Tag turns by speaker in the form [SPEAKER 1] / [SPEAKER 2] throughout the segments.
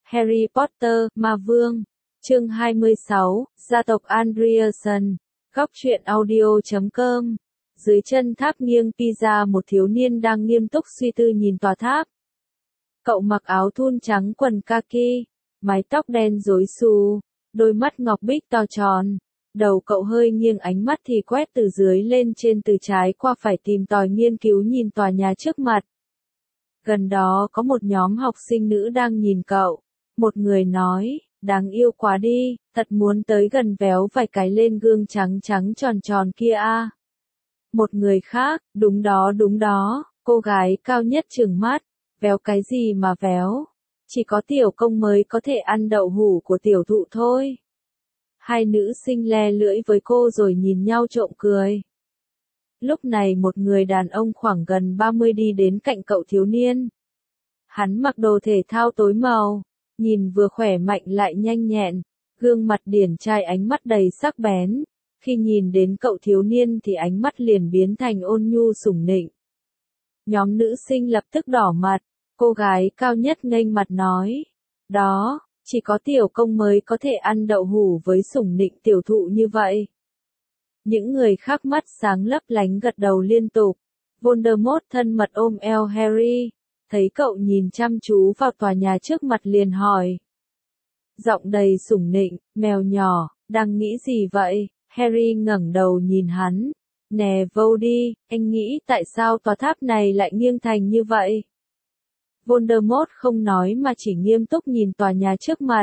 [SPEAKER 1] Harry Potter, Ma Vương. Chương 26, Gia tộc Andreasen. Góc truyện audio.com. Dưới chân tháp nghiêng pizza, một thiếu niên đang nghiêm túc suy tư nhìn tòa tháp. Cậu mặc áo thun trắng quần kaki, mái tóc đen rối xù, đôi mắt ngọc bích to tròn. Đầu cậu hơi nghiêng, ánh mắt thì quét từ dưới lên trên, từ trái qua phải, tìm tòi nghiên cứu nhìn tòa nhà trước mặt. Gần đó có một nhóm học sinh nữ đang nhìn cậu. Một người nói, đáng yêu quá đi, thật muốn tới gần véo vài cái lên gương trắng trắng tròn tròn kia a. Một người khác, đúng đó, cô gái cao nhất trừng mắt, véo cái gì mà véo, chỉ có tiểu công mới có thể ăn đậu hũ của tiểu thụ thôi. Hai nữ sinh le lưỡi với cô rồi nhìn nhau trộm cười. Lúc này một người đàn ông khoảng gần 30 đi đến cạnh cậu thiếu niên. Hắn mặc đồ thể thao tối màu, nhìn vừa khỏe mạnh lại nhanh nhẹn, gương mặt điển trai, ánh mắt đầy sắc bén. Khi nhìn đến cậu thiếu niên thì ánh mắt liền biến thành ôn nhu sủng nịnh. Nhóm nữ sinh lập tức đỏ mặt, cô gái cao nhất nghênh mặt nói, đó, chỉ có tiểu công mới có thể ăn đậu hũ với sủng nịnh tiểu thụ như vậy. Những người khác mắt sáng lấp lánh gật đầu liên tục. Voldemort thân mật ôm eo Harry, thấy cậu nhìn chăm chú vào tòa nhà trước mặt liền hỏi. Giọng đầy sủng nịnh, mèo nhỏ, đang nghĩ gì vậy? Harry ngẩng đầu nhìn hắn. Nè Voldy, anh nghĩ tại sao tòa tháp này lại nghiêng thành như vậy? Voldemort không nói mà chỉ nghiêm túc nhìn tòa nhà trước mặt.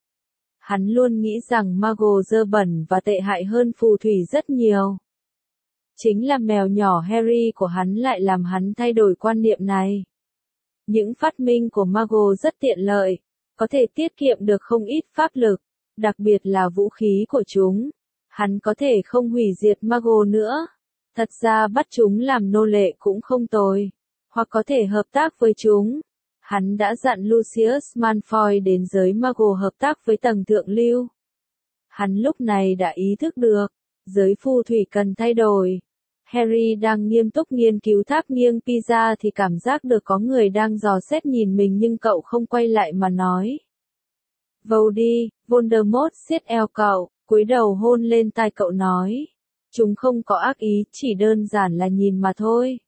[SPEAKER 1] Hắn luôn nghĩ rằng Muggle dơ bẩn và tệ hại hơn phù thủy rất nhiều. Chính là mèo nhỏ Harry của hắn lại làm hắn thay đổi quan niệm này. Những phát minh của Muggle rất tiện lợi, có thể tiết kiệm được không ít pháp lực, đặc biệt là vũ khí của chúng. Hắn có thể không hủy diệt Muggle nữa. Thật ra bắt chúng làm nô lệ cũng không tồi, hoặc có thể hợp tác với chúng. Hắn đã dặn Lucius Malfoy đến giới Muggle hợp tác với tầng thượng lưu. Hắn lúc này đã ý thức được, giới phù thủy cần thay đổi. Harry đang nghiêm túc nghiên cứu tháp nghiêng pizza thì cảm giác được có người đang dò xét nhìn mình, nhưng cậu không quay lại mà nói. Voldy, Voldemort siết eo cậu, cúi đầu hôn lên tai cậu nói. Chúng không có ác ý, chỉ đơn giản là nhìn mà thôi.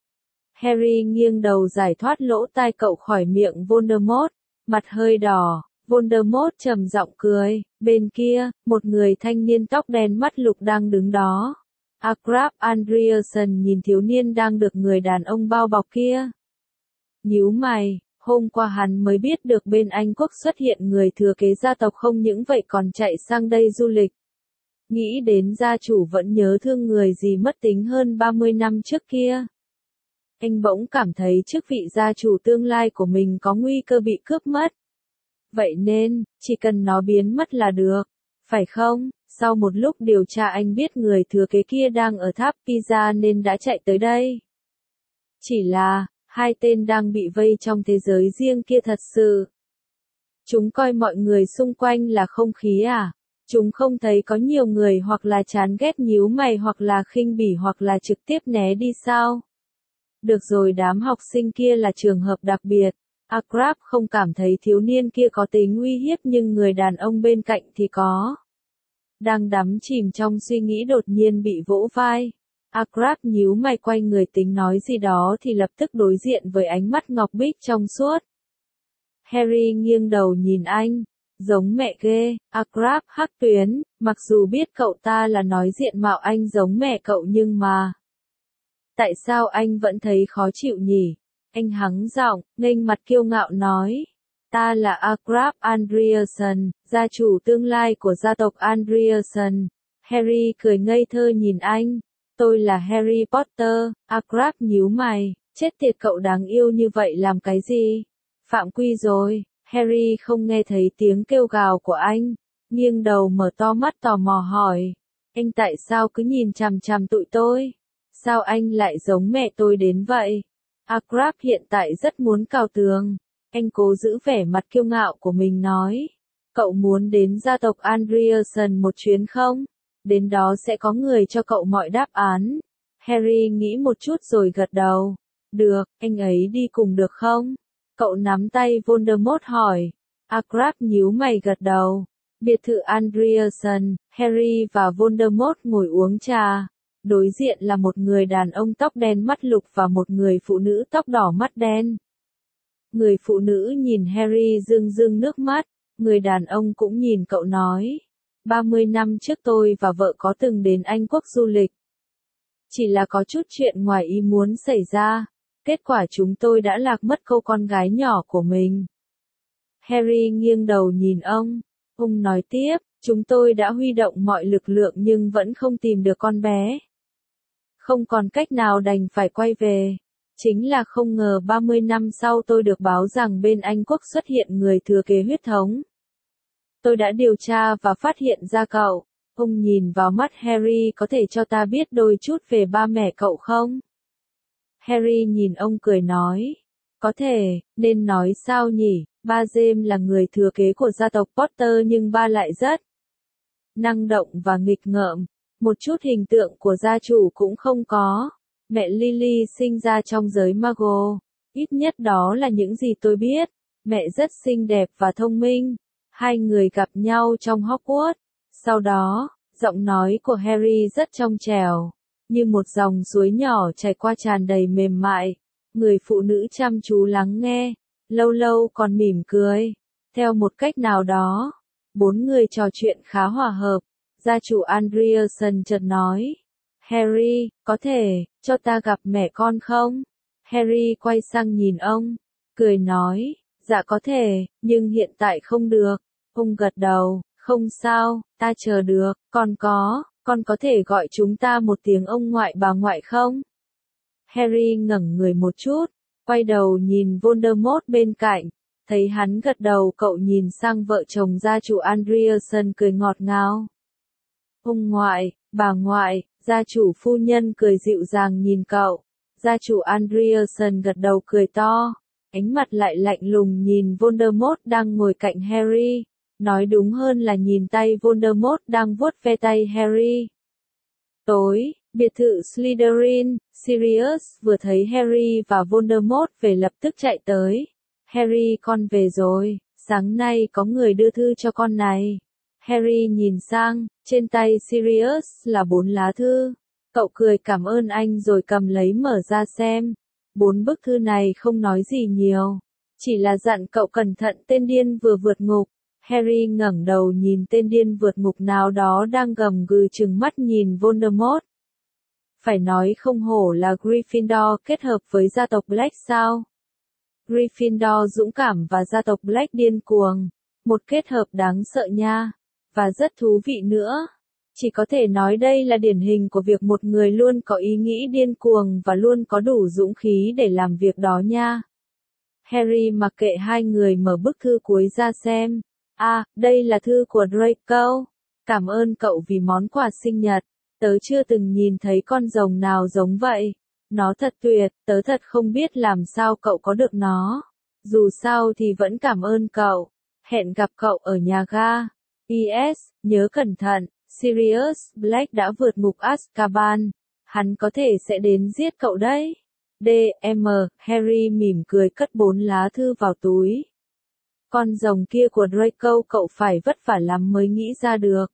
[SPEAKER 1] Harry nghiêng đầu giải thoát lỗ tai cậu khỏi miệng Voldemort, mặt hơi đỏ. Voldemort trầm giọng cười. Bên kia, một người thanh niên tóc đen mắt lục đang đứng đó. Agrab Andreasen nhìn thiếu niên đang được người đàn ông bao bọc kia. Nhíu mày, hôm qua hắn mới biết được bên Anh Quốc xuất hiện người thừa kế gia tộc, không những vậy còn chạy sang đây du lịch. Nghĩ đến gia chủ vẫn nhớ thương người gì mất tính hơn 30 năm trước kia. Anh bỗng cảm thấy chức vị gia chủ tương lai của mình có nguy cơ bị cướp mất. Vậy nên, chỉ cần nó biến mất là được, phải không? Sau một lúc điều tra anh biết người thừa kế kia đang ở tháp pizza nên đã chạy tới đây. Chỉ là, hai tên đang bị vây trong thế giới riêng kia thật sự. Chúng coi mọi người xung quanh là không khí à? Chúng không thấy có nhiều người hoặc là chán ghét nhíu mày hoặc là khinh bỉ hoặc là trực tiếp né đi sao? Được rồi, đám học sinh kia là trường hợp đặc biệt. Agrab không cảm thấy thiếu niên kia có tính uy hiếp, nhưng người đàn ông bên cạnh thì có. Đang đắm chìm trong suy nghĩ đột nhiên bị vỗ vai. Agrab nhíu mày quay người tính nói gì đó thì lập tức đối diện với ánh mắt ngọc bích trong suốt. Harry nghiêng đầu nhìn anh. Giống mẹ ghê. Agrab hắc tuyến, mặc dù biết cậu ta là nói diện mạo anh giống mẹ cậu nhưng mà. Tại sao anh vẫn thấy khó chịu nhỉ? Anh hắng giọng, nghênh mặt kiêu ngạo nói. Ta là Agrab Andreasen, gia chủ tương lai của gia tộc Andreasen. Harry cười ngây thơ nhìn anh. Tôi là Harry Potter. Agrab nhíu mày, chết tiệt, cậu đáng yêu như vậy làm cái gì? Phạm quy rồi. Harry không nghe thấy tiếng kêu gào của anh, nghiêng đầu mở to mắt tò mò hỏi. Anh tại sao cứ nhìn chằm chằm tụi tôi? Sao anh lại giống mẹ tôi đến vậy? Agrab hiện tại rất muốn cào tường. Anh cố giữ vẻ mặt kiêu ngạo của mình nói. Cậu muốn đến gia tộc Andreasen một chuyến không? Đến đó sẽ có người cho cậu mọi đáp án. Harry nghĩ một chút rồi gật đầu. Được, anh ấy đi cùng được không? Cậu nắm tay Voldemort hỏi. Crabbe nhíu mày gật đầu. Biệt thự Andreasen, Harry và Voldemort ngồi uống trà. Đối diện là một người đàn ông tóc đen mắt lục và một người phụ nữ tóc đỏ mắt đen. Người phụ nữ nhìn Harry rưng rưng nước mắt, người đàn ông cũng nhìn cậu nói. 30 năm trước tôi và vợ có từng đến Anh Quốc du lịch. Chỉ là có chút chuyện ngoài ý muốn xảy ra, kết quả chúng tôi đã lạc mất cô con gái nhỏ của mình. Harry nghiêng đầu nhìn ông nói tiếp, chúng tôi đã huy động mọi lực lượng nhưng vẫn không tìm được con bé. Không còn cách nào đành phải quay về. Chính là không ngờ 30 năm sau tôi được báo rằng bên Anh Quốc xuất hiện người thừa kế huyết thống. Tôi đã điều tra và phát hiện ra cậu. Ông nhìn vào mắt Harry, có thể cho ta biết đôi chút về ba mẹ cậu không? Harry nhìn ông cười nói. Có thể, nên nói sao nhỉ? Ba James là người thừa kế của gia tộc Potter nhưng ba lại rất năng động và nghịch ngợm. Một chút hình tượng của gia chủ cũng không có. Mẹ Lily sinh ra trong giới Muggle. Ít nhất đó là những gì tôi biết. Mẹ rất xinh đẹp và thông minh. Hai người gặp nhau trong Hogwarts. Sau đó, giọng nói của Harry rất trong trẻo, như một dòng suối nhỏ chảy qua tràn đầy mềm mại. Người phụ nữ chăm chú lắng nghe, lâu lâu còn mỉm cười. Theo một cách nào đó, bốn người trò chuyện khá hòa hợp. Gia chủ Andreasen chợt nói, Harry, có thể cho ta gặp mẹ con không? Harry quay sang nhìn ông, cười nói, dạ có thể, nhưng hiện tại không được. Ông gật đầu, không sao, ta chờ được, con có thể gọi chúng ta một tiếng ông ngoại bà ngoại không? Harry ngẩng người một chút, quay đầu nhìn Voldemort bên cạnh, thấy hắn gật đầu, cậu nhìn sang vợ chồng gia chủ Andreasen cười ngọt ngào. Ông ngoại, bà ngoại, gia chủ phu nhân cười dịu dàng nhìn cậu. Gia chủ Andreasen gật đầu cười to, ánh mặt lại lạnh lùng nhìn Voldemort đang ngồi cạnh Harry. Nói đúng hơn là nhìn tay Voldemort đang vuốt ve tay Harry. Tối, biệt thự Slytherin, Sirius vừa thấy Harry và Voldemort về lập tức chạy tới. Harry, con về rồi, sáng nay có người đưa thư cho con này. Harry nhìn sang, trên tay Sirius là 4 lá thư. Cậu cười cảm ơn anh rồi cầm lấy mở ra xem. 4 bức thư này không nói gì nhiều, chỉ là dặn cậu cẩn thận tên điên vừa vượt ngục. Harry ngẩng đầu nhìn tên điên vượt ngục nào đó đang gầm gừ trừng mắt nhìn Voldemort. Phải nói không hổ là Gryffindor kết hợp với gia tộc Black sao? Gryffindor dũng cảm và gia tộc Black điên cuồng. Một kết hợp đáng sợ nha. Và rất thú vị nữa. Chỉ có thể nói đây là điển hình của việc một người luôn có ý nghĩ điên cuồng và luôn có đủ dũng khí để làm việc đó nha. Harry mặc kệ hai người mở bức thư cuối ra xem. Đây là thư của Draco. Cảm ơn cậu vì món quà sinh nhật. Tớ chưa từng nhìn thấy con rồng nào giống vậy. Nó thật tuyệt, tớ thật không biết làm sao cậu có được nó. Dù sao thì vẫn cảm ơn cậu. Hẹn gặp cậu ở nhà ga. PS, nhớ cẩn thận, Sirius Black đã vượt ngục Azkaban. Hắn có thể sẽ đến giết cậu đấy. DM, Harry mỉm cười cất 4 lá thư vào túi. Con rồng kia của Draco cậu phải vất vả lắm mới nghĩ ra được.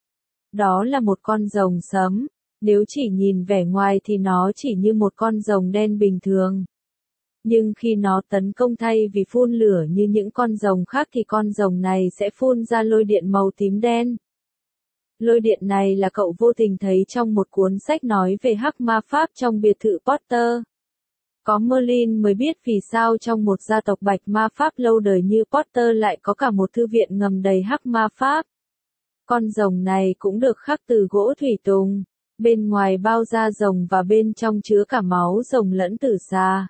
[SPEAKER 1] Đó là một con rồng sấm. Nếu chỉ nhìn vẻ ngoài thì nó chỉ như một con rồng đen bình thường. Nhưng khi nó tấn công thay vì phun lửa như những con rồng khác thì con rồng này sẽ phun ra lôi điện màu tím đen. Lôi điện này là cậu vô tình thấy trong một cuốn sách nói về hắc ma pháp trong biệt thự Potter. Có Merlin mới biết vì sao trong một gia tộc bạch ma pháp lâu đời như Potter lại có cả một thư viện ngầm đầy hắc ma pháp. Con rồng này cũng được khắc từ gỗ thủy tùng, bên ngoài bao da rồng và bên trong chứa cả máu rồng lẫn tử xà.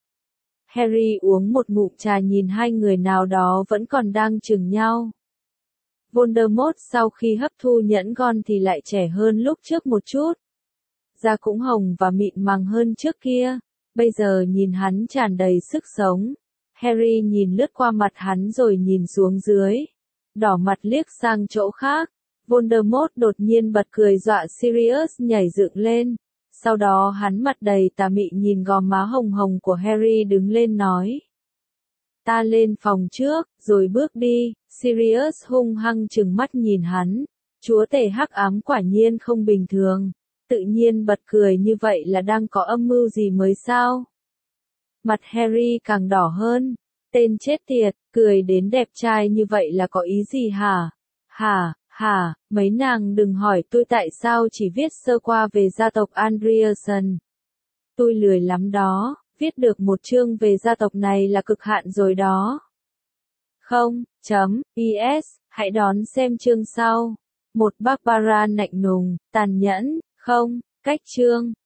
[SPEAKER 1] Harry uống một ngụm trà nhìn hai người nào đó vẫn còn đang chừng nhau. Voldemort sau khi hấp thu nhẫn gon thì lại trẻ hơn lúc trước một chút. Da cũng hồng và mịn màng hơn trước kia. Bây giờ nhìn hắn tràn đầy sức sống. Harry nhìn lướt qua mặt hắn rồi nhìn xuống dưới. Đỏ mặt liếc sang chỗ khác. Voldemort đột nhiên bật cười dọa Sirius nhảy dựng lên. Sau đó hắn mặt đầy tà mị nhìn gò má hồng hồng của Harry đứng lên nói. Ta lên phòng trước, rồi bước đi. Sirius hung hăng trừng mắt nhìn hắn. Chúa tể hắc ám quả nhiên không bình thường. Tự nhiên bật cười như vậy là đang có âm mưu gì mới sao? Mặt Harry càng đỏ hơn. Tên chết tiệt, cười đến đẹp trai như vậy là có ý gì hả? Hả, mấy nàng đừng hỏi tôi tại sao chỉ viết sơ qua về gia tộc Andreasen. Tôi lười lắm đó, viết được một chương về gia tộc này là cực hạn rồi đó. Không, PS, hãy đón xem chương sau. Một Barbara lạnh lùng, tàn nhẫn, không, cách chương.